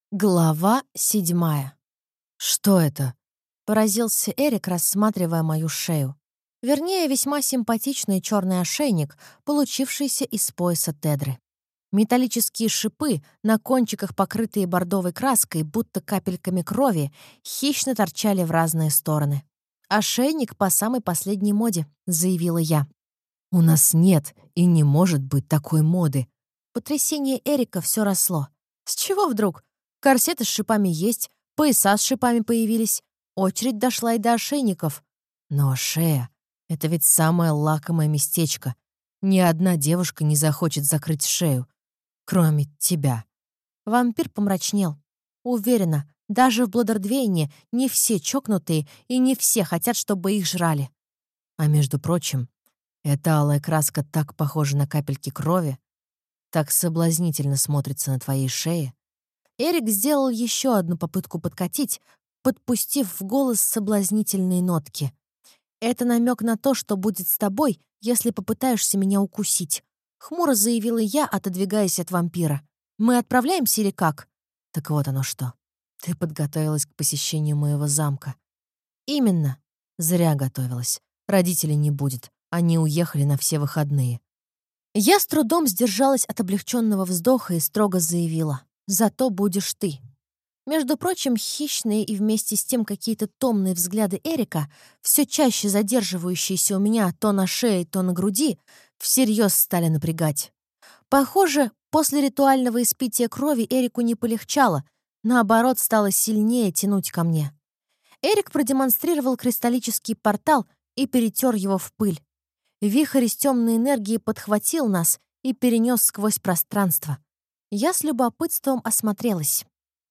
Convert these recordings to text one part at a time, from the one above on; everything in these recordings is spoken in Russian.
Глава 7. «Что это?» — поразился Эрик, рассматривая мою шею. Вернее, весьма симпатичный черный ошейник, получившийся из пояса Тедры. Металлические шипы, на кончиках покрытые бордовой краской, будто капельками крови, хищно торчали в разные стороны. «Ошейник по самой последней моде», — заявила я. «У нас нет и не может быть такой моды». Потрясение Эрика все росло. «С чего вдруг? Корсеты с шипами есть, пояса с шипами появились. Очередь дошла и до ошейников. Но шея — это ведь самое лакомое местечко. Ни одна девушка не захочет закрыть шею, кроме тебя». Вампир помрачнел. Уверена, даже в Бладердвейне не все чокнутые и не все хотят, чтобы их жрали. А между прочим, эта алая краска так похожа на капельки крови, так соблазнительно смотрится на твоей шее. Эрик сделал еще одну попытку подкатить, подпустив в голос соблазнительные нотки. «Это намек на то, что будет с тобой, если попытаешься меня укусить», — хмуро заявила я, отодвигаясь от вампира. «Мы отправляемся или как?» «Так вот оно что. Ты подготовилась к посещению моего замка». «Именно. Зря готовилась. Родителей не будет. Они уехали на все выходные». Я с трудом сдержалась от облегченного вздоха и строго заявила: «Зато будешь ты». Между прочим, хищные и вместе с тем какие-то томные взгляды Эрика, все чаще задерживающиеся у меня то на шее, то на груди, всерьез стали напрягать. Похоже, после ритуального испития крови Эрику не полегчало, наоборот, стало сильнее тянуть ко мне. Эрик продемонстрировал кристаллический портал и перетер его в пыль. Вихрь из темной энергии подхватил нас и перенес сквозь пространство. Я с любопытством осмотрелась.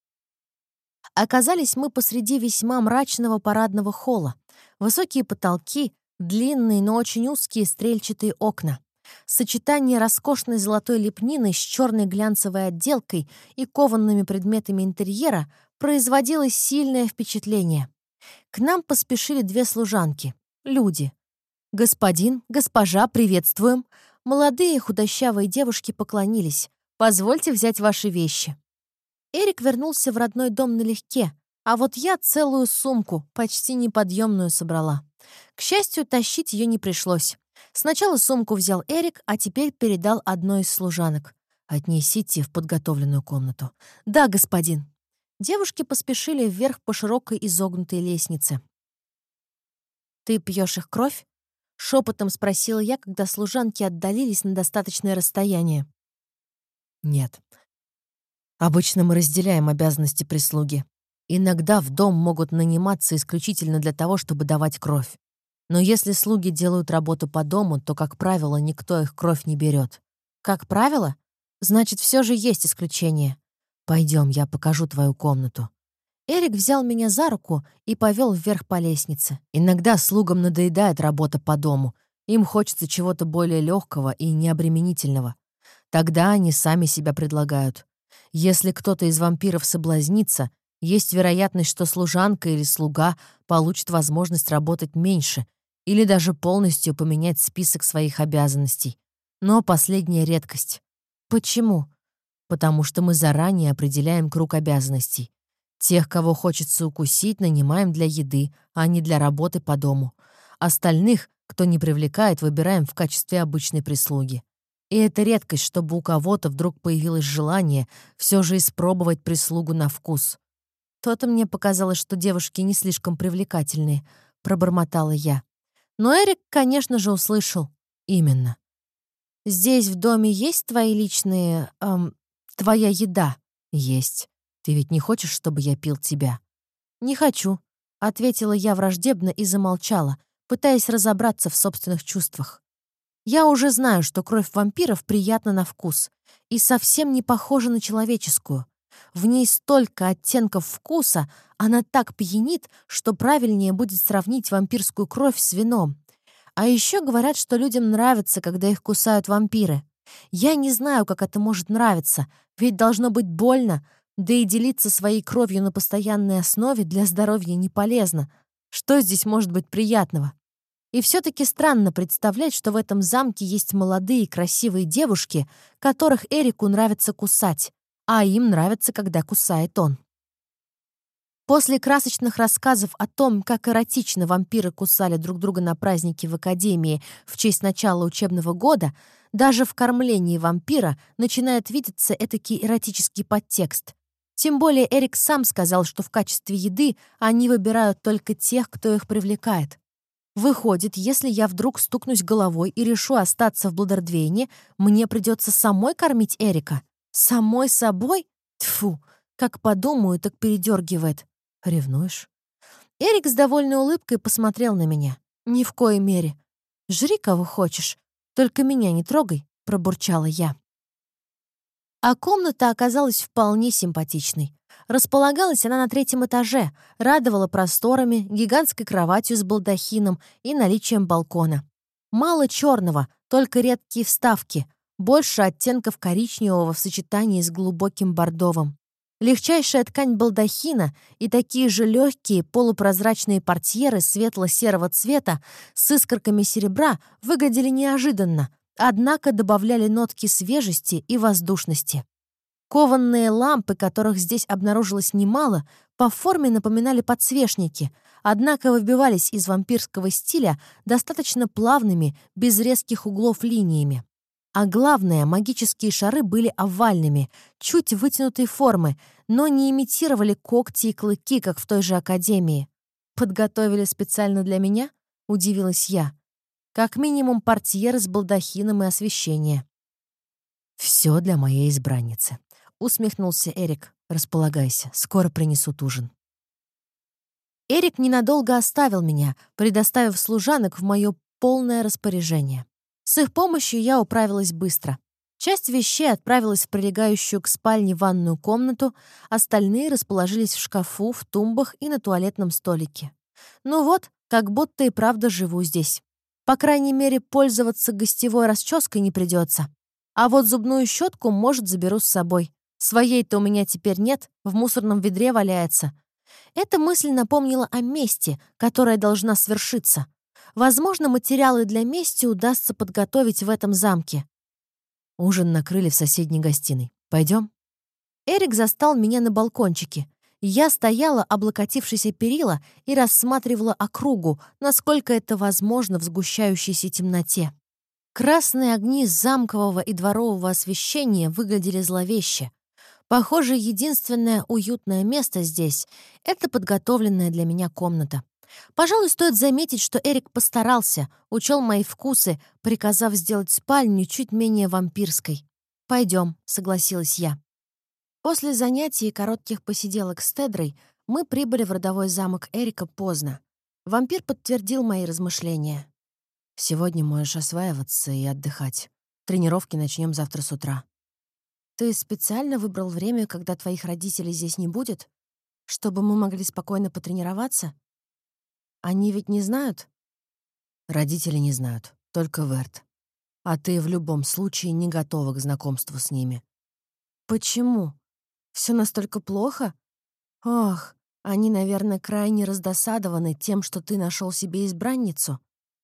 Оказались мы посреди весьма мрачного парадного холла. Высокие потолки, длинные, но очень узкие стрельчатые окна. Сочетание роскошной золотой лепнины с черной глянцевой отделкой и коваными предметами интерьера производило сильное впечатление. К нам поспешили две служанки. Люди. «Господин, госпожа, приветствуем!» Молодые худощавые девушки поклонились. «Позвольте взять ваши вещи». Эрик вернулся в родной дом налегке, а вот я целую сумку, почти неподъемную, собрала. К счастью, тащить ее не пришлось. Сначала сумку взял Эрик, а теперь передал одной из служанок. «Отнесите в подготовленную комнату». «Да, господин». Девушки поспешили вверх по широкой изогнутой лестнице. «Ты пьешь их кровь?» — шепотом спросила я, когда служанки отдалились на достаточное расстояние. «Нет. Обычно мы разделяем обязанности прислуги. Иногда в дом могут наниматься исключительно для того, чтобы давать кровь. Но если слуги делают работу по дому, то, как правило, никто их кровь не берет». «Как правило? Значит, все же есть исключение. Пойдем, я покажу твою комнату». Эрик взял меня за руку и повел вверх по лестнице. Иногда слугам надоедает работа по дому. Им хочется чего-то более легкого и необременительного. Тогда они сами себя предлагают. Если кто-то из вампиров соблазнится, есть вероятность, что служанка или слуга получит возможность работать меньше или даже полностью поменять список своих обязанностей. Но последняя редкость. Почему? Потому что мы заранее определяем круг обязанностей. Тех, кого хочется укусить, нанимаем для еды, а не для работы по дому. Остальных, кто не привлекает, выбираем в качестве обычной прислуги. И это редкость, чтобы у кого-то вдруг появилось желание все же испробовать прислугу на вкус. То-то мне показалось, что девушки не слишком привлекательные, пробормотала я. Но Эрик, конечно же, услышал. Именно. «Здесь в доме есть твои личные... твоя еда?» «Есть. Ты ведь не хочешь, чтобы я пил тебя?» «Не хочу», — ответила я враждебно и замолчала, пытаясь разобраться в собственных чувствах. Я уже знаю, что кровь вампиров приятна на вкус и совсем не похожа на человеческую. В ней столько оттенков вкуса, она так пьянит, что правильнее будет сравнить вампирскую кровь с вином. А еще говорят, что людям нравится, когда их кусают вампиры. Я не знаю, как это может нравиться, ведь должно быть больно, да и делиться своей кровью на постоянной основе для здоровья не полезно. Что здесь может быть приятного? И все-таки странно представлять, что в этом замке есть молодые красивые девушки, которых Эрику нравится кусать. а им нравится, когда кусает он. После красочных рассказов о том, как эротично вампиры кусали друг друга на празднике в академии в честь начала учебного года, даже в кормлении вампира начинает видеться этакий эротический подтекст. Тем более Эрик сам сказал, что в качестве еды они выбирают только тех, кто их привлекает. Выходит, если я вдруг стукнусь головой и решу остаться в Бладердвейне, мне придется самой кормить Эрика? Самой собой? Тьфу, как подумаю, так передергивает. «Ревнуешь?» Эрик с довольной улыбкой посмотрел на меня. «Ни в коей мере. Жри, кого хочешь. Только меня не трогай», — пробурчала я. А комната оказалась вполне симпатичной. Располагалась она на 3-м этаже, радовала просторами, гигантской кроватью с балдахином и наличием балкона. Мало черного, только редкие вставки, больше оттенков коричневого в сочетании с глубоким бордовым. Легчайшая ткань балдахина и такие же легкие полупрозрачные портьеры светло-серого цвета с искорками серебра выглядели неожиданно, однако добавляли нотки свежести и воздушности. Кованные лампы, которых здесь обнаружилось немало, по форме напоминали подсвечники, однако выбивались из вампирского стиля достаточно плавными, без резких углов линиями. А главное, магические шары были овальными, чуть вытянутой формы, но не имитировали когти и клыки, как в той же академии. «Подготовили специально для меня?» — удивилась я. «Как минимум портьеры с балдахином и освещение». «Все для моей избранницы», — усмехнулся Эрик. «Располагайся, скоро принесут ужин». Эрик ненадолго оставил меня, предоставив служанок в мое полное распоряжение. С их помощью я управилась быстро. Часть вещей отправилась в прилегающую к спальне ванную комнату, остальные расположились в шкафу, в тумбах и на туалетном столике. Ну вот, как будто и правда живу здесь. По крайней мере, пользоваться гостевой расческой не придется. А вот зубную щетку, может, заберу с собой. Своей-то у меня теперь нет, в мусорном ведре валяется. Эта мысль напомнила о мести, которая должна свершиться. Возможно, материалы для мести удастся подготовить в этом замке. Ужин накрыли в соседней гостиной. Пойдем? Эрик застал меня на балкончике. Я стояла, облокотившись о перила, и рассматривала округу, насколько это возможно в сгущающейся темноте. Красные огни замкового и дворового освещения выглядели зловеще. Похоже, единственное уютное место здесь — это подготовленная для меня комната. Пожалуй, стоит заметить, что Эрик постарался, учел мои вкусы, приказав сделать спальню чуть менее вампирской. «Пойдем», — согласилась я. После занятий и коротких посиделок с Тедрой мы прибыли в родовой замок Эрика поздно. Вампир подтвердил мои размышления. «Сегодня можешь осваиваться и отдыхать. Тренировки начнем завтра с утра». «Ты специально выбрал время, когда твоих родителей здесь не будет, чтобы мы могли спокойно потренироваться? Они ведь не знают?» Родители не знают, только Верт. А ты в любом случае не готова к знакомству с ними. «Почему? Все настолько плохо? Ох, они, наверное, крайне раздосадованы тем, что ты нашел себе избранницу».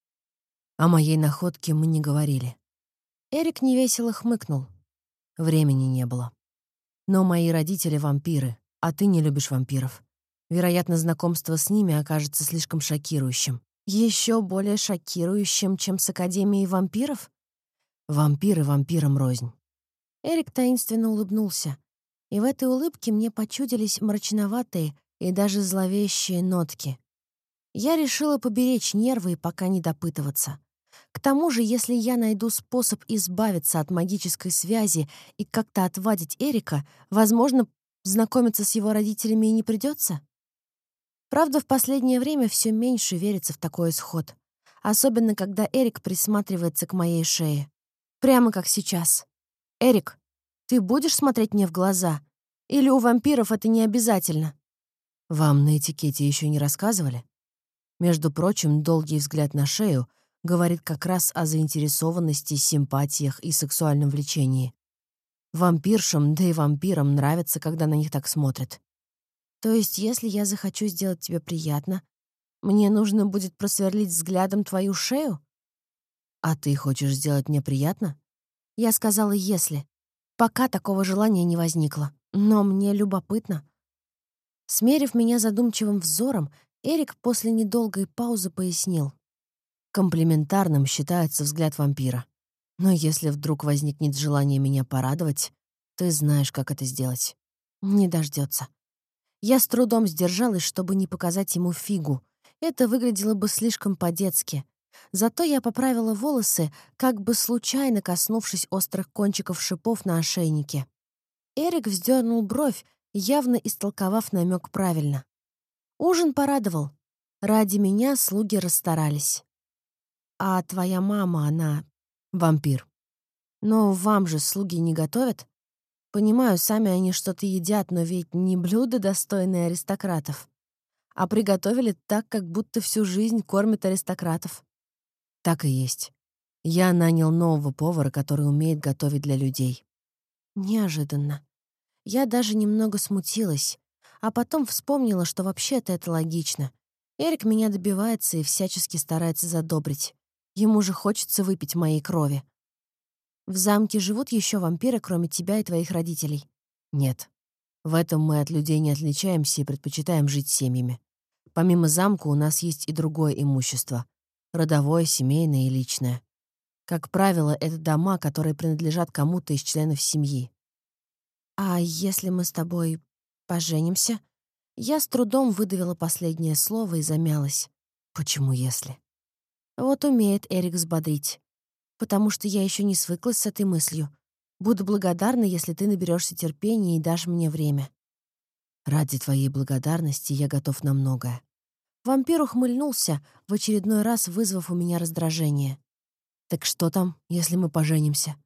О моей находке мы не говорили. Эрик невесело хмыкнул. Времени не было. Но мои родители — вампиры, а ты не любишь вампиров. Вероятно, знакомство с ними окажется слишком шокирующим. Еще более шокирующим, чем с Академией вампиров? Вампиры вампирам рознь. Эрик таинственно улыбнулся, и в этой улыбке мне почудились мрачноватые и даже зловещие нотки. Я решила поберечь нервы и пока не допытываться. К тому же, если я найду способ избавиться от магической связи и как-то отвадить Эрика, возможно, знакомиться с его родителями и не придется. Правда, в последнее время все меньше верится в такой исход. Особенно, когда Эрик присматривается к моей шее. Прямо как сейчас. «Эрик, ты будешь смотреть мне в глаза? Или у вампиров это не обязательно?» Вам на этикете еще не рассказывали? Между прочим, долгий взгляд на шею говорит как раз о заинтересованности, симпатиях и сексуальном влечении. Вампиршам, да и вампирам нравится, когда на них так смотрят. То есть, если я захочу сделать тебе приятно, мне нужно будет просверлить взглядом твою шею? А ты хочешь сделать мне приятно? Я сказала «если». Пока такого желания не возникло. Но мне любопытно. Смерив меня задумчивым взором, Эрик после недолгой паузы пояснил. Комплиментарным считается взгляд вампира. Но если вдруг возникнет желание меня порадовать, ты знаешь, как это сделать. Не дождется. Я с трудом сдержалась, чтобы не показать ему фигу. Это выглядело бы слишком по-детски. Зато я поправила волосы, как бы случайно коснувшись острых кончиков шипов на ошейнике. Эрик вздернул бровь, явно истолковав намек правильно. Ужин порадовал. Ради меня слуги расстарались. А твоя мама, она Вампир. но вам же слуги не готовят? Понимаю, сами они что-то едят, но ведь не блюда, достойные аристократов. А приготовили так, как будто всю жизнь кормят аристократов. Так и есть. Я нанял нового повара, который умеет готовить для людей. Неожиданно. Я даже немного смутилась, а потом вспомнила, что вообще-то это логично. Эрик меня добивается и всячески старается задобрить. Ему же хочется выпить моей крови. В замке живут еще вампиры, кроме тебя и твоих родителей? Нет. В этом мы от людей не отличаемся и предпочитаем жить семьями. Помимо замка у нас есть и другое имущество. Родовое, семейное и личное. Как правило, это дома, которые принадлежат кому-то из членов семьи. А если мы с тобой поженимся? Я с трудом выдавила последнее слово и замялась. Почему если? Вот умеет Эрик взбодрить. Потому что я еще не свыклась с этой мыслью. Буду благодарна, если ты наберешься терпения и дашь мне время. Ради твоей благодарности я готов на многое. Вампир ухмыльнулся, в очередной раз вызвав у меня раздражение. Так что там, если мы поженимся?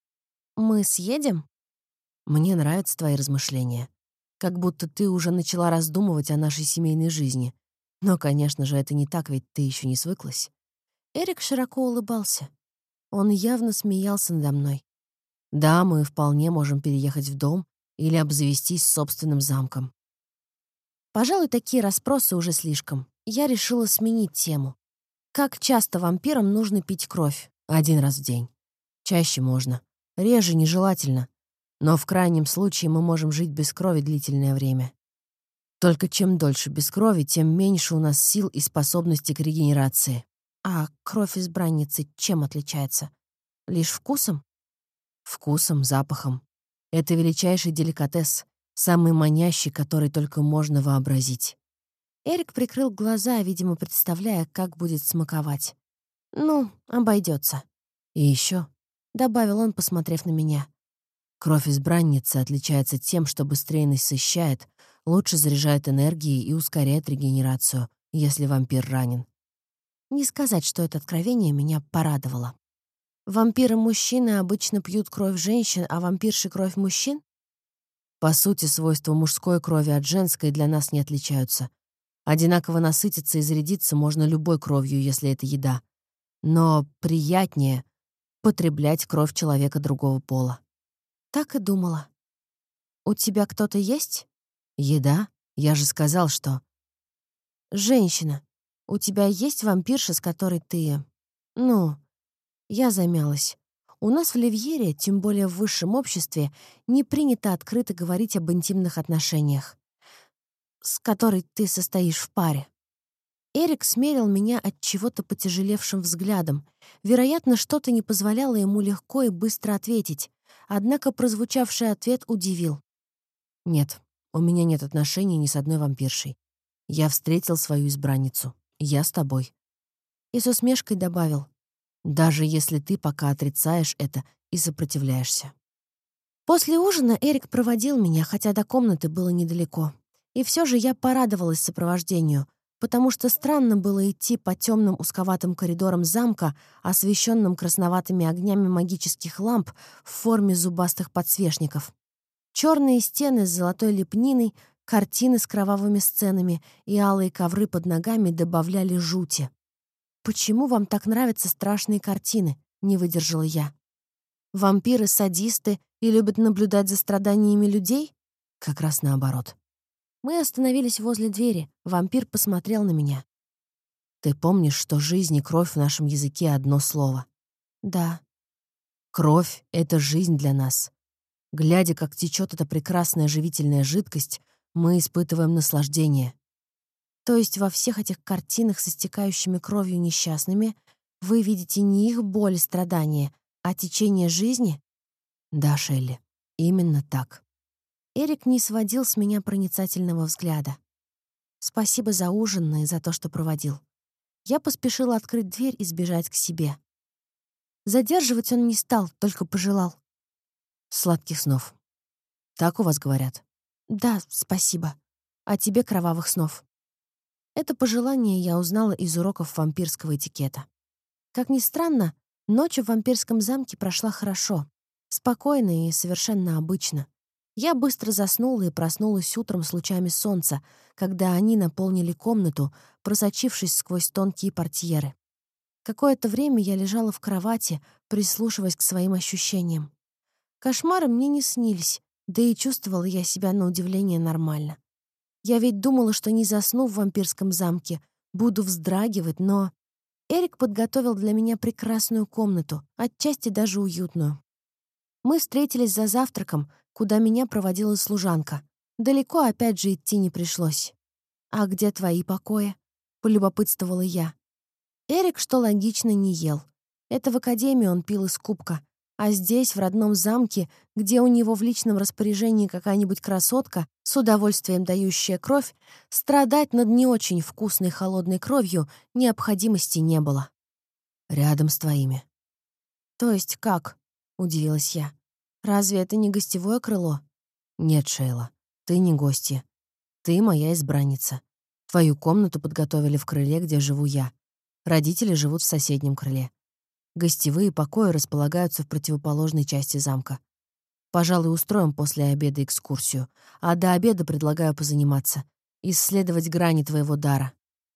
Мы съедем? Мне нравятся твои размышления. Как будто ты уже начала раздумывать о нашей семейной жизни. Но, конечно же, это не так, ведь ты еще не свыклась. Эрик широко улыбался. Он явно смеялся надо мной. Да, мы вполне можем переехать в дом или обзавестись собственным замком. Пожалуй, такие расспросы уже слишком. Я решила сменить тему. Как часто вампирам нужно пить кровь? 1 раз в день. Чаще можно. Реже нежелательно. Но в крайнем случае мы можем жить без крови длительное время. Только чем дольше без крови, тем меньше у нас сил и способности к регенерации. А кровь избранницы чем отличается? Лишь вкусом? Вкусом, запахом. Это величайший деликатес, самый манящий, который только можно вообразить. Эрик прикрыл глаза, видимо, представляя, как будет смаковать. «Ну, обойдется. И еще Добавил он, посмотрев на меня. кровь избранницы отличается тем, что быстрее насыщает, лучше заряжает энергией и ускоряет регенерацию, если вампир ранен. Не сказать, что это откровение меня порадовало. Вампиры-мужчины обычно пьют кровь женщин, а вампирши — кровь мужчин? По сути, свойства мужской крови от женской для нас не отличаются. Одинаково насытиться и зарядиться можно любой кровью, если это еда. Но приятнее потреблять кровь человека другого пола. Так и думала. У тебя кто-то есть? Еда? Я же сказал, что... Женщина. У тебя есть вампирша, с которой ты... Ну, я замялась. У нас в Ливьере, тем более в высшем обществе, не принято открыто говорить об интимных отношениях, с которой ты состоишь в паре. Эрик смерил меня от чего-то потяжелевшим взглядом. Вероятно, что-то не позволяло ему легко и быстро ответить. Однако прозвучавший ответ удивил. Нет, у меня нет отношений ни с одной вампиршей. Я встретил свою избранницу. Я с тобой. И с усмешкой добавил. Даже если ты пока отрицаешь это и сопротивляешься. После ужина Эрик проводил меня, хотя до комнаты было недалеко. И все же я порадовалась сопровождению, потому что странно было идти по темным узковатым коридорам замка, освещенным красноватыми огнями магических ламп в форме зубастых подсвечников. Черные стены с золотой лепниной, картины с кровавыми сценами и алые ковры под ногами добавляли жути. «Почему вам так нравятся страшные картины?» — не выдержала я. «Вампиры — садисты и любят наблюдать за страданиями людей?» Как раз наоборот. Мы остановились возле двери. Вампир посмотрел на меня. Ты помнишь, что жизнь и кровь в нашем языке одно слово? «Да». Кровь — это жизнь для нас. Глядя, как течет эта прекрасная живительная жидкость, мы испытываем наслаждение. То есть во всех этих картинах с истекающими кровью несчастными вы видите не их боль и страдания, а течение жизни? Да, Шелли, именно так. Эрик не сводил с меня проницательного взгляда. Спасибо за ужин и за то, что проводил. Я поспешила открыть дверь и сбежать к себе. Задерживать он не стал, только пожелал. Сладких снов. Так у вас говорят? Да, спасибо. А тебе кровавых снов. Это пожелание я узнала из уроков вампирского этикета. Как ни странно, ночь в вампирском замке прошла хорошо, спокойно и совершенно обычно. Я быстро заснула и проснулась утром с лучами солнца, когда они наполнили комнату, просочившись сквозь тонкие портьеры. Какое-то время я лежала в кровати, прислушиваясь к своим ощущениям. Кошмары мне не снились, да и чувствовала я себя на удивление нормально. Я ведь думала, что не засну в вампирском замке, буду вздрагивать, но... Эрик подготовил для меня прекрасную комнату, отчасти даже уютную. Мы встретились за завтраком, куда меня проводила служанка. Далеко опять же идти не пришлось. «А где твои покои?» — полюбопытствовала я. Эрик, что логично, не ел. Это в академии он пил из кубка. А здесь, в родном замке, где у него в личном распоряжении какая-нибудь красотка, с удовольствием дающая кровь, страдать над не очень вкусной холодной кровью необходимости не было. Рядом с твоими. «То есть как?» — удивилась я. «Разве это не гостевое крыло?» Нет, Шейла, ты не гостья. Ты моя избранница. Твою комнату подготовили в крыле, где живу я. Родители живут в соседнем крыле. Гостевые покои располагаются в противоположной части замка. Пожалуй, устроим после обеда экскурсию, а до обеда предлагаю позаниматься, исследовать грани твоего дара.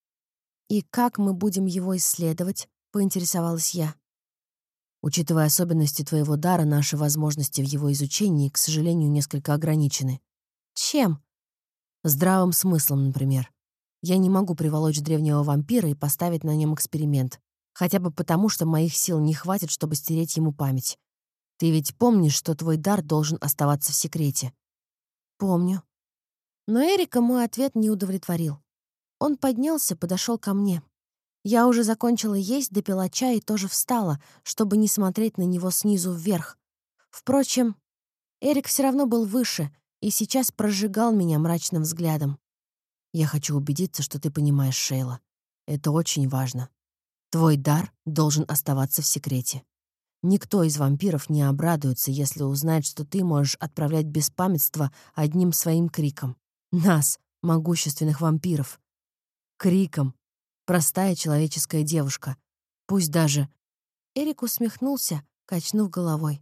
«И как мы будем его исследовать?» — поинтересовалась я. Учитывая особенности твоего дара, наши возможности в его изучении, к сожалению, несколько ограничены. «Чем?» Здравым смыслом, например. Я не могу приволочь древнего вампира и поставить на нем эксперимент. Хотя бы потому, что моих сил не хватит, чтобы стереть ему память. Ты ведь помнишь, что твой дар должен оставаться в секрете? «Помню». Но Эрика мой ответ не удовлетворил. Он поднялся, подошел ко мне. Я уже закончила есть, допила чай и тоже встала, чтобы не смотреть на него снизу вверх. Впрочем, Эрик все равно был выше и сейчас прожигал меня мрачным взглядом. Я хочу убедиться, что ты понимаешь, Шейла. Это очень важно. Твой дар должен оставаться в секрете. Никто из вампиров не обрадуется, если узнает, что ты можешь отправлять беспамятство одним своим криком. Нас, могущественных вампиров. Криком. Простая человеческая девушка. Пусть даже... Эрик усмехнулся, качнув головой.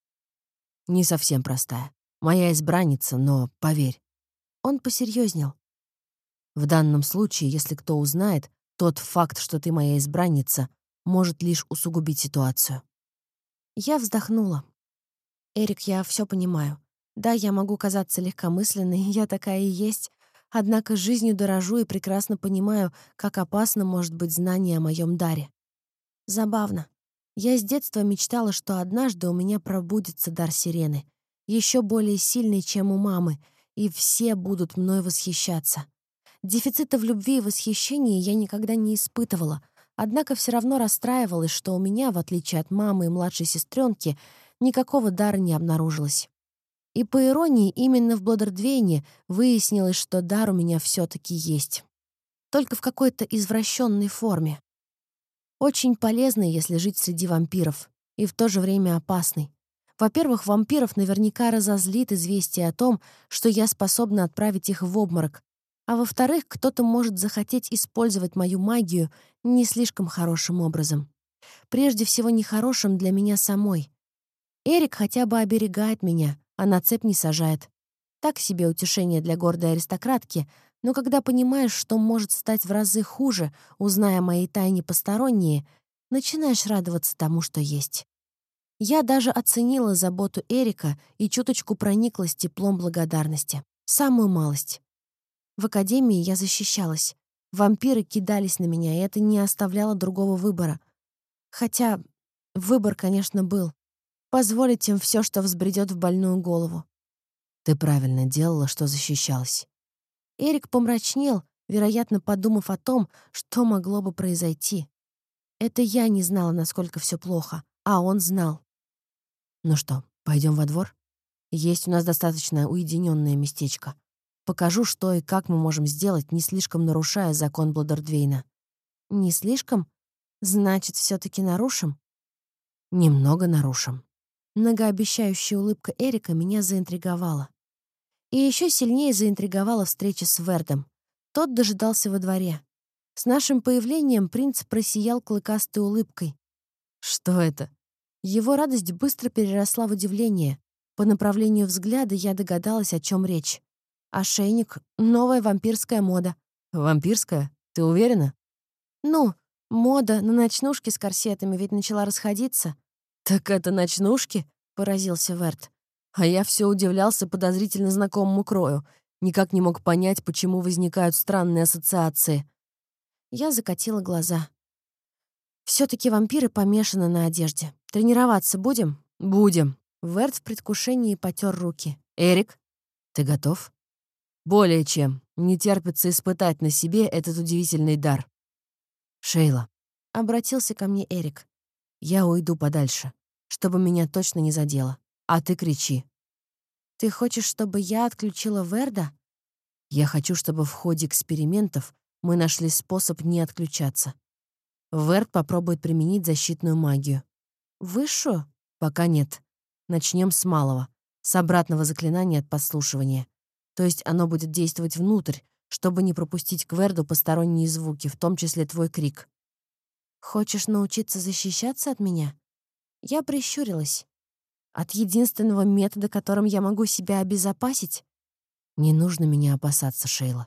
Не совсем простая. Моя избранница, но поверь. Он посерьезнел. В данном случае, если кто узнает, тот факт, что ты моя избранница, может лишь усугубить ситуацию. Я вздохнула. «Эрик, я все понимаю. Да, я могу казаться легкомысленной, я такая и есть. Однако жизнью дорожу и прекрасно понимаю, как опасно может быть знание о моем даре. Забавно. Я с детства мечтала, что однажды у меня пробудится дар сирены, еще более сильный, чем у мамы, и все будут мной восхищаться. Дефицита в любви и восхищении я никогда не испытывала, однако все равно расстраивалась, что у меня, в отличие от мамы и младшей сестренки, никакого дара не обнаружилось. И по иронии, именно в Блодердвейне выяснилось, что дар у меня все-таки есть. Только в какой-то извращенной форме. Очень полезный, если жить среди вампиров, и в то же время опасный. Во-первых, вампиров наверняка разозлит известие о том, что я способна отправить их в обморок. А во-вторых, кто-то может захотеть использовать мою магию не слишком хорошим образом. Прежде всего, нехорошим для меня самой. Эрик хотя бы оберегает меня, а на цепь не сажает. Так себе утешение для гордой аристократки, но когда понимаешь, что может стать в разы хуже, узная о моей тайне посторонние, начинаешь радоваться тому, что есть. Я даже оценила заботу Эрика и чуточку прониклась теплом благодарности. Самую малость. В академии я защищалась. Вампиры кидались на меня, и это не оставляло другого выбора. Хотя выбор, конечно, был. позволить им все, что взбредет в больную голову. Ты правильно делала, что защищалась. Эрик помрачнел, вероятно, подумав о том, что могло бы произойти. Это я не знала, насколько все плохо, а он знал. Ну что, пойдем во двор? Есть у нас достаточно уединенное местечко. Покажу, что и как мы можем сделать, не слишком нарушая закон Бладердвейна. Не слишком? Значит, все таки нарушим? Немного нарушим. Многообещающая улыбка Эрика меня заинтриговала. И еще сильнее заинтриговала встреча с Вердом. Тот дожидался во дворе. С нашим появлением принц просиял клыкастой улыбкой. Что это? Его радость быстро переросла в удивление. По направлению взгляда я догадалась, о чем речь. Ошейник — новая вампирская мода. Вампирская? Ты уверена? Ну, мода на ночнушки с корсетами ведь начала расходиться. Так это ночнушки? Поразился Верт. А я все удивлялся подозрительно знакомому крою. Никак не мог понять, почему возникают странные ассоциации. Я закатила глаза. Все-таки вампиры помешаны на одежде. Тренироваться будем? Будем. Верт в предвкушении потер руки. Эрик, ты готов? Более чем. Не терпится испытать на себе этот удивительный дар. Шейла, Обратился ко мне Эрик. я уйду подальше, чтобы меня точно не задело. А ты кричи. Ты хочешь, чтобы я отключила Верда? Я хочу, чтобы в ходе экспериментов мы нашли способ не отключаться. Верт попробует применить защитную магию. Высшую? Пока нет. Начнем с малого, с обратного заклинания от подслушивания. То есть оно будет действовать внутрь, чтобы не пропустить к Верду посторонние звуки, в том числе твой крик. Хочешь научиться защищаться от меня? Я прищурилась. От единственного метода, которым я могу себя обезопасить? Не нужно меня опасаться, Шейла.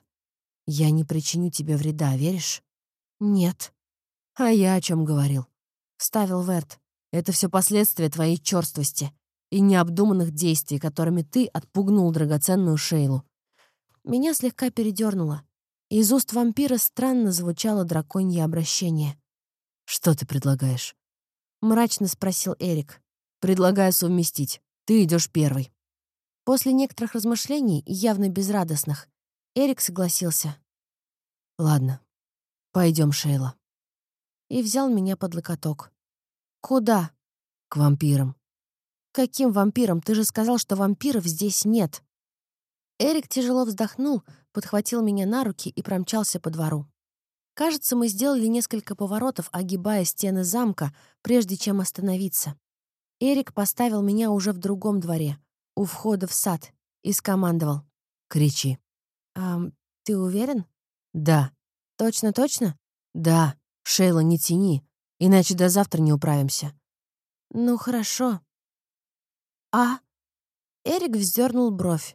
Я не причиню тебе вреда, веришь? Нет. А я о чем говорил? Вставил Верт. Это все последствия твоей черствости и необдуманных действий, которыми ты отпугнул драгоценную Шейлу. Меня слегка передернуло. Из уст вампира странно звучало драконье обращение. Что ты предлагаешь? Мрачно спросил Эрик. Предлагаю совместить. Ты идешь первый. После некоторых размышлений, явно безрадостных, Эрик согласился. Ладно, пойдем, Шейла. И взял меня под локоток. Куда? К вампирам. Каким вампирам? Ты же сказал, что вампиров здесь нет. Эрик тяжело вздохнул, подхватил меня на руки и промчался по двору. Кажется, мы сделали несколько поворотов, огибая стены замка, прежде чем остановиться. Эрик поставил меня уже в другом дворе, у входа в сад, и скомандовал. Кричи. Ты уверен? Да. Точно-точно? Да. Шейла, не тяни, иначе до завтра не управимся. Ну, хорошо. Эрик вздернул бровь.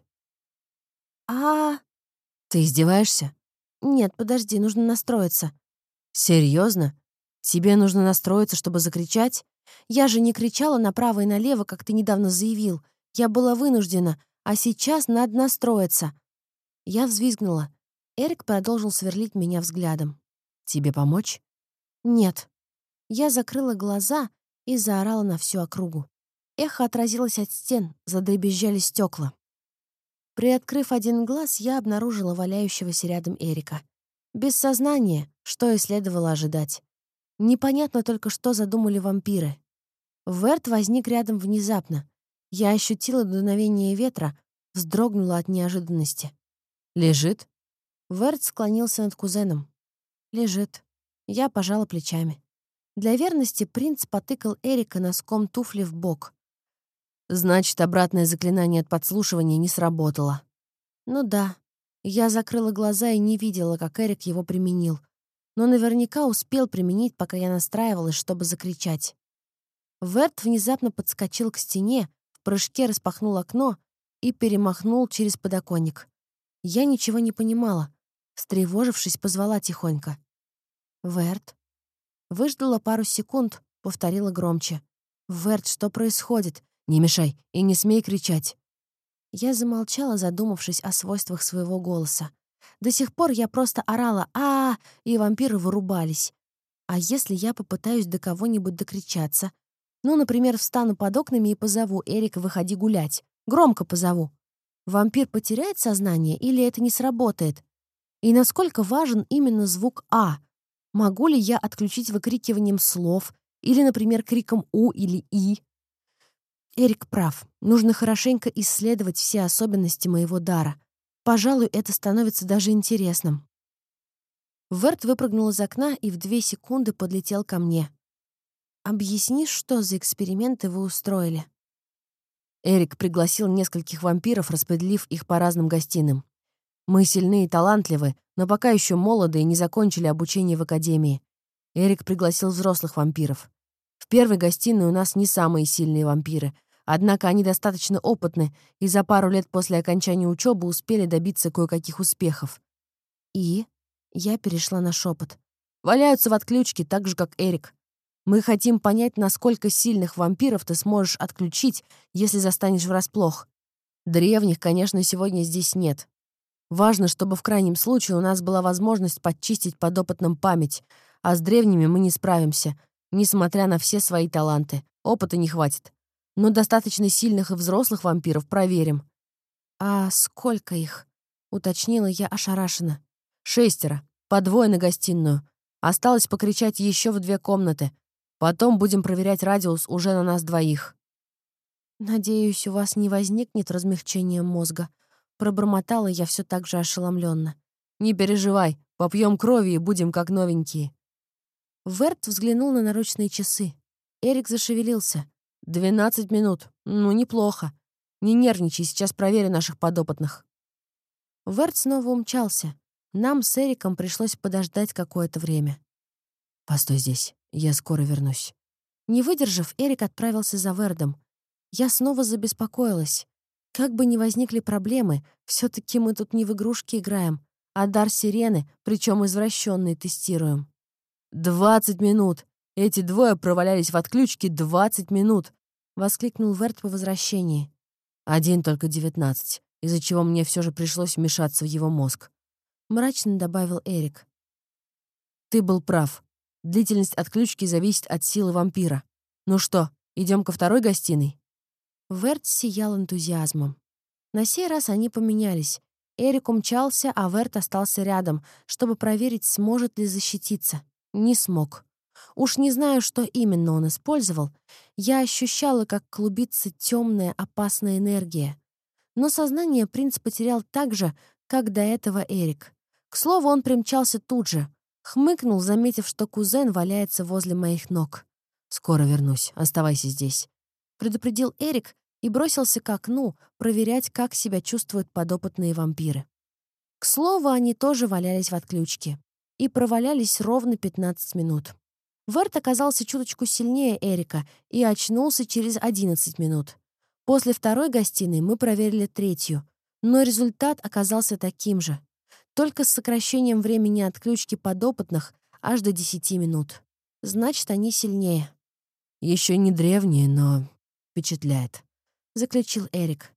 Ты издеваешься? Нет, подожди, нужно настроиться. Серьезно? Тебе нужно настроиться, чтобы закричать? Я же не кричала направо и налево, как ты недавно заявил. Я была вынуждена, а сейчас надо настроиться. Я взвизгнула. Эрик продолжил сверлить меня взглядом. Тебе помочь? Нет. Я закрыла глаза и заорала на всю округу. Эхо отразилось от стен, задребезжали стекла. Приоткрыв один глаз, я обнаружила валяющегося рядом Эрика. Без сознания, что и следовало ожидать. Непонятно только, что задумали вампиры. Верт возник рядом внезапно. Я ощутила дуновение ветра, вздрогнула от неожиданности. Лежит? Верт склонился над кузеном. Лежит. Я пожала плечами. Для верности принц потыкал Эрика носком туфли в бок. Значит, обратное заклинание от подслушивания не сработало. Ну да. Я закрыла глаза и не видела, как Эрик его применил. Но наверняка успел применить, пока я настраивалась, чтобы закричать. Верт внезапно подскочил к стене, в прыжке распахнул окно и перемахнул через подоконник. Я ничего не понимала. Встревожившись, позвала тихонько. «Верт». Выждала пару секунд, повторила громче. «Верт, что происходит?» Не мешай и не смей кричать. Я замолчала, задумавшись о свойствах своего голоса. До сих пор я просто орала «А-а-а!», и вампиры вырубались. А если я попытаюсь до кого-нибудь докричаться? Ну, например, встану под окнами и позову: «Эрик, выходи гулять». Громко позову. Вампир потеряет сознание или это не сработает? И насколько важен именно звук «а»? Могу ли я отключить выкрикиванием слов или, например, криком «у» или «и»? Эрик прав. Нужно хорошенько исследовать все особенности моего дара. Пожалуй, это становится даже интересным. Верт выпрыгнул из окна и в 2 секунды подлетел ко мне. «Объясни, что за эксперименты вы устроили?» Эрик пригласил нескольких вампиров, распределив их по разным гостиным. Мы сильны и талантливы, но пока еще молоды и не закончили обучение в академии. Эрик пригласил взрослых вампиров. В первой гостиной у нас не самые сильные вампиры, однако они достаточно опытны и за пару лет после окончания учебы успели добиться кое-каких успехов. И я перешла на шепот. Валяются в отключке, так же, как Эрик. Мы хотим понять, насколько сильных вампиров ты сможешь отключить, если застанешь врасплох. Древних, конечно, сегодня здесь нет. Важно, чтобы в крайнем случае у нас была возможность подчистить подопытным память, а с древними мы не справимся, несмотря на все свои таланты. Опыта не хватит. Но достаточно сильных и взрослых вампиров проверим. «А сколько их?» — уточнила я ошарашенно. 6, по 2 на гостиную. Осталось покричать еще в 2 комнаты. Потом будем проверять радиус уже на нас 2. «Надеюсь, у вас не возникнет размягчения мозга», — пробормотала я все так же ошеломленно. Не переживай, попьем крови и будем как новенькие. Верт взглянул на наручные часы. Эрик зашевелился. 12 минут. Ну, неплохо. Не нервничай, сейчас проверю наших подопытных. Верт снова умчался. Нам с Эриком пришлось подождать какое-то время. Постой здесь, я скоро вернусь. Не выдержав, Эрик отправился за Вердом. Я снова забеспокоилась. Как бы ни возникли проблемы, все-таки мы тут не в игрушки играем, а дар сирены, причем извращенный, тестируем. 20 минут! Эти 2 провалялись в отключке 20 минут! Воскликнул Верт по возвращении. Один только 19, из-за чего мне все же пришлось вмешаться в его мозг. Мрачно добавил Эрик. Ты был прав. Длительность отключки зависит от силы вампира. Ну что, идем ко второй гостиной? Верт сиял энтузиазмом. На сей раз они поменялись. Эрик умчался, а Верт остался рядом, чтобы проверить, сможет ли защититься. Не смог. Уж не знаю, что именно он использовал. Я ощущала, как клубится темная, опасная энергия. Но сознание принц потерял так же, как до этого Эрик. К слову, он примчался тут же. Хмыкнул, заметив, что кузен валяется возле моих ног. «Скоро вернусь. Оставайся здесь», — предупредил Эрик и бросился к окну проверять, как себя чувствуют подопытные вампиры. К слову, они тоже валялись в отключке. И провалялись ровно 15 минут. Верт оказался чуточку сильнее Эрика и очнулся через 11 минут. После второй гостиной мы проверили третью, но результат оказался таким же. Только с сокращением времени отключки подопытных аж до 10 минут. Значит, они сильнее. Еще не древние, но впечатляет», — заключил Эрик.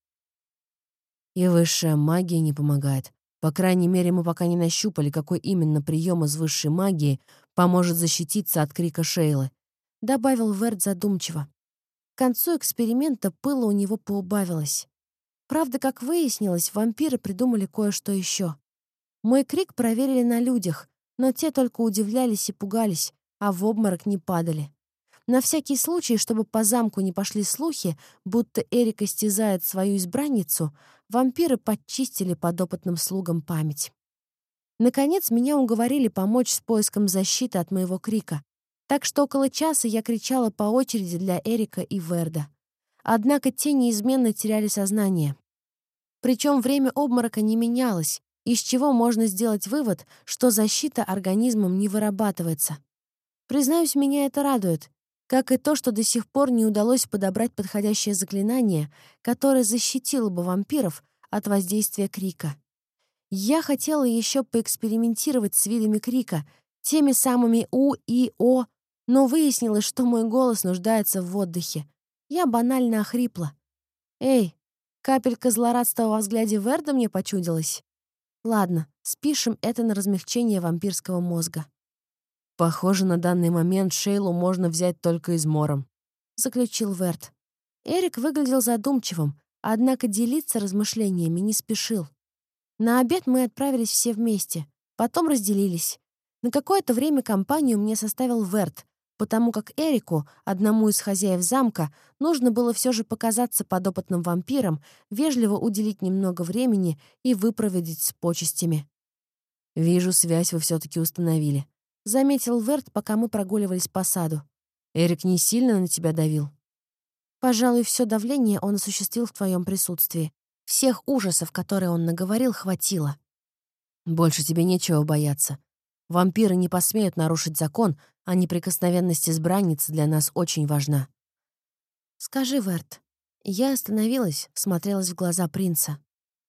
«И высшая магия не помогает. По крайней мере, мы пока не нащупали, какой именно прием из высшей магии поможет защититься от крика Шейлы», — добавил Верт задумчиво. К концу эксперимента пыла у него поубавилось. Правда, как выяснилось, вампиры придумали кое-что еще. Мой крик проверили на людях, но те только удивлялись и пугались, а в обморок не падали. На всякий случай, чтобы по замку не пошли слухи, будто Эрик истязает свою избранницу, вампиры подчистили подопытным слугам память. Наконец, меня уговорили помочь с поиском защиты от моего крика, так что около часа я кричала по очереди для Эрика и Верда. Однако те неизменно теряли сознание. Причем время обморока не менялось, из чего можно сделать вывод, что защита организмом не вырабатывается. Признаюсь, меня это радует, как и то, что до сих пор не удалось подобрать подходящее заклинание, которое защитило бы вампиров от воздействия крика. Я хотела еще поэкспериментировать с видами крика, теми самыми «у» и «о», но выяснилось, что мой голос нуждается в отдыхе. Я банально охрипла. «Эй, капелька злорадства во взгляде Верда мне почудилась?» Ладно, спишем это на размягчение вампирского мозга. «Похоже, на данный момент Шейлу можно взять только измором». — заключил Верт. Эрик выглядел задумчивым, однако делиться размышлениями не спешил. На обед мы отправились все вместе, потом разделились. На какое-то время компанию мне составил Верт, потому как Эрику, одному из хозяев замка, нужно было все же показаться подопытным вампиром, вежливо уделить немного времени и выпроводить с почестями. «Вижу, связь вы все-таки установили», — Заметил Верт, пока мы прогуливались по саду. «Эрик не сильно на тебя давил?» Пожалуй, все давление он осуществил в твоем присутствии. Всех ужасов, которые он наговорил, хватило. «Больше тебе нечего бояться. Вампиры не посмеют нарушить закон, а неприкосновенность избранницы для нас очень важна». Скажи, Верт. Я остановилась, смотрелась в глаза принца.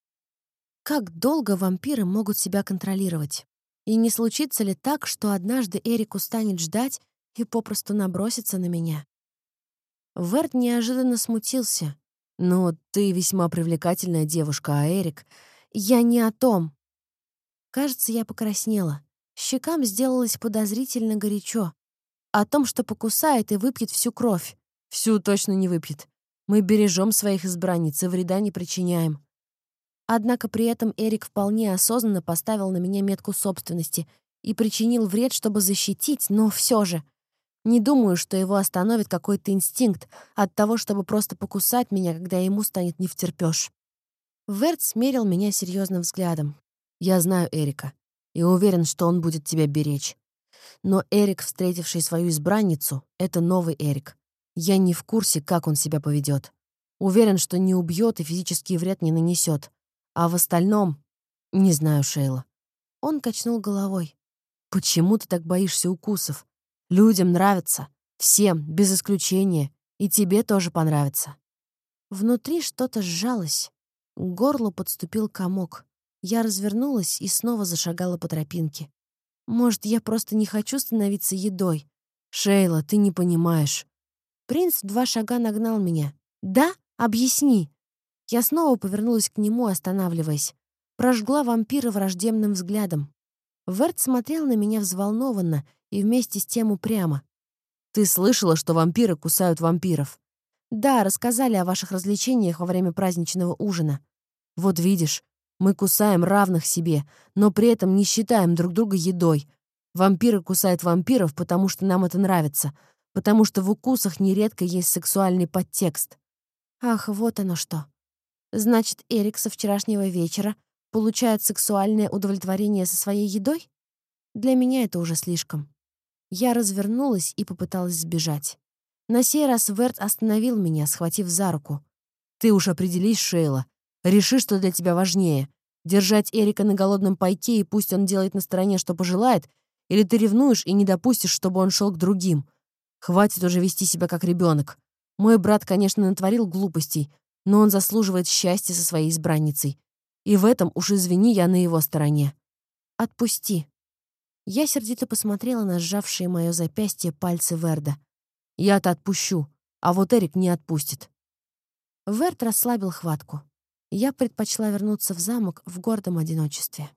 Как долго вампиры могут себя контролировать? И не случится ли так, что однажды Эрик устанет ждать и попросту набросится на меня? Верт неожиданно смутился. «Ну, ты весьма привлекательная девушка, а Эрик...» Я не о том. Кажется, я покраснела. Щекам сделалось подозрительно горячо. О том, что покусает и выпьет всю кровь. «Всю точно не выпьет. Мы бережем своих избранниц и вреда не причиняем». Однако при этом Эрик вполне осознанно поставил на меня метку собственности и причинил вред, чтобы защитить, но все же. Не думаю, что его остановит какой-то инстинкт от того, чтобы просто покусать меня, когда ему станет невтерпёж. Верт смерил меня серьезным взглядом. «Я знаю Эрика и уверен, что он будет тебя беречь. Но Эрик, встретивший свою избранницу, — это новый Эрик. Я не в курсе, как он себя поведет. Уверен, что не убьет и физический вред не нанесет. А в остальном... Не знаю, Шейла». Он качнул головой. «Почему ты так боишься укусов? Людям нравится. Всем, без исключения. И тебе тоже понравится». Внутри что-то сжалось. К горлу подступил комок. Я развернулась и снова зашагала по тропинке. Может, я просто не хочу становиться едой? «Шейла, ты не понимаешь». Принц в 2 шага нагнал меня. «Да? Объясни!» Я снова повернулась к нему, останавливаясь. Прожгла вампира враждебным взглядом. Верт смотрел на меня взволнованно и вместе с тем упрямо. «Ты слышала, что вампиры кусают вампиров?» «Да, рассказали о ваших развлечениях во время праздничного ужина». «Вот видишь, мы кусаем равных себе, но при этом не считаем друг друга едой. Вампиры кусают вампиров, потому что нам это нравится, потому что в укусах нередко есть сексуальный подтекст». Ах, вот оно что. Значит, Эрик со вчерашнего вечера получает сексуальное удовлетворение со своей едой? Для меня это уже слишком. Я развернулась и попыталась сбежать. На сей раз Верт остановил меня, схватив за руку. «Ты уж определись, Шейла. Реши, что для тебя важнее. Держать Эрика на голодном пайке, и пусть он делает на стороне, что пожелает, или ты ревнуешь и не допустишь, чтобы он шел к другим. Хватит уже вести себя как ребенок. Мой брат, конечно, натворил глупостей, но он заслуживает счастья со своей избранницей. И в этом, уж извини, я на его стороне». «Отпусти». Я сердито посмотрела на сжавшие мое запястье пальцы Верда. «Я-то отпущу, а вот Эрик не отпустит». Верт расслабил хватку. Я предпочла вернуться в замок в гордом одиночестве.